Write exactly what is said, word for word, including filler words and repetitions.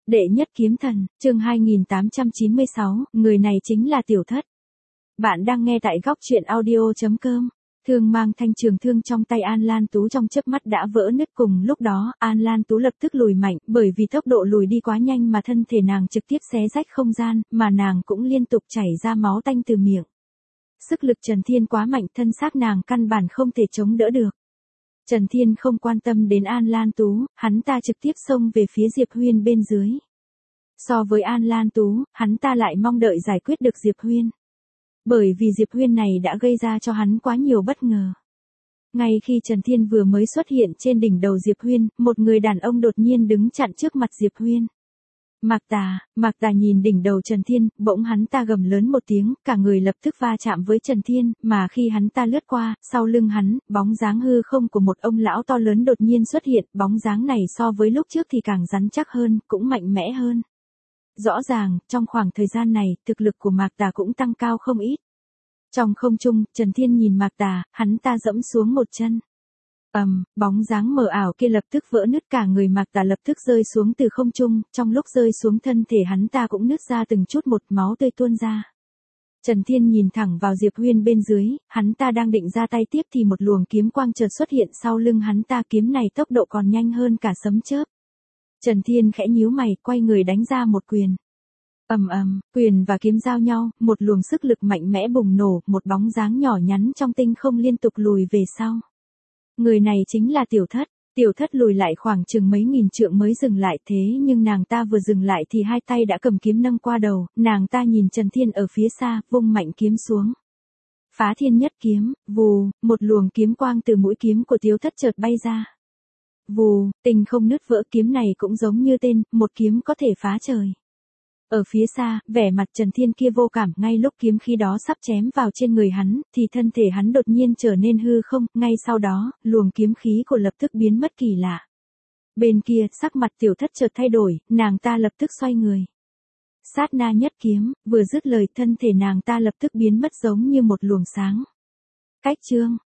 Đệ nhất kiếm thần, chương hai nghìn tám trăm chín mươi sáu, người này chính là Tiểu Thất. Bạn đang nghe tại góc truyện audio.com. Thương mang thanh trường thương trong tay An Lan Tú trong chớp mắt đã vỡ nứt, cùng lúc đó, An Lan Tú lập tức lùi mạnh, bởi vì tốc độ lùi đi quá nhanh mà thân thể nàng trực tiếp xé rách không gian, mà nàng cũng liên tục chảy ra máu tanh từ miệng. Sức lực Trần Thiên quá mạnh, thân xác nàng căn bản không thể chống đỡ được. Trần Thiên không quan tâm đến An Lan Tú, hắn ta trực tiếp xông về phía Diệp Huyên bên dưới. So với An Lan Tú, hắn ta lại mong đợi giải quyết được Diệp Huyên. Bởi vì Diệp Huyên này đã gây ra cho hắn quá nhiều bất ngờ. Ngay khi Trần Thiên vừa mới xuất hiện trên đỉnh đầu Diệp Huyên, một người đàn ông đột nhiên đứng chặn trước mặt Diệp Huyên. Mạc Tà, Mạc Tà nhìn đỉnh đầu Trần Thiên, bỗng hắn ta gầm lớn một tiếng, cả người lập tức va chạm với Trần Thiên, mà khi hắn ta lướt qua, sau lưng hắn, bóng dáng hư không của một ông lão to lớn đột nhiên xuất hiện, bóng dáng này so với lúc trước thì càng rắn chắc hơn, cũng mạnh mẽ hơn. Rõ ràng, trong khoảng thời gian này, thực lực của Mạc Tà cũng tăng cao không ít. Trong không trung, Trần Thiên nhìn Mạc Tà, hắn ta dẫm xuống một chân. ầm, um, bóng dáng mờ ảo kia lập tức vỡ nứt, cả người Mạc Tà lập tức rơi xuống từ không trung, trong lúc rơi xuống thân thể hắn ta cũng nứt ra từng chút một, máu tươi tuôn ra. Trần Thiên nhìn thẳng vào Diệp Huyên bên dưới, hắn ta đang định ra tay tiếp thì một luồng kiếm quang chợt xuất hiện sau lưng hắn ta, kiếm này tốc độ còn nhanh hơn cả sấm chớp. Trần Thiên khẽ nhíu mày, quay người đánh ra một quyền. ầm ầm, quyền và kiếm giao nhau, một luồng sức lực mạnh mẽ bùng nổ, một bóng dáng nhỏ nhắn trong tinh không liên tục lùi về sau. Người này chính là Tiểu Thất. Tiểu Thất lùi lại khoảng chừng mấy nghìn trượng mới dừng lại, thế nhưng nàng ta vừa dừng lại thì hai tay đã cầm kiếm nâng qua đầu, nàng ta nhìn Trần Thiên ở phía xa, vung mạnh kiếm xuống. Phá thiên nhất kiếm, vù, một luồng kiếm quang từ mũi kiếm của Tiểu Thất chợt bay ra. Vù, tinh không nứt vỡ, kiếm này cũng giống như tên, một kiếm có thể phá trời. Ở phía xa, vẻ mặt Trần Thiên kia vô cảm, ngay lúc kiếm khí đó sắp chém vào trên người hắn, thì thân thể hắn đột nhiên trở nên hư không, ngay sau đó, luồng kiếm khí của lập tức biến mất kỳ lạ. Bên kia, sắc mặt Tiểu Thất chợt thay đổi, nàng ta lập tức xoay người. Sát na nhất kiếm, vừa dứt lời thân thể nàng ta lập tức biến mất giống như một luồng sáng. Cách chương,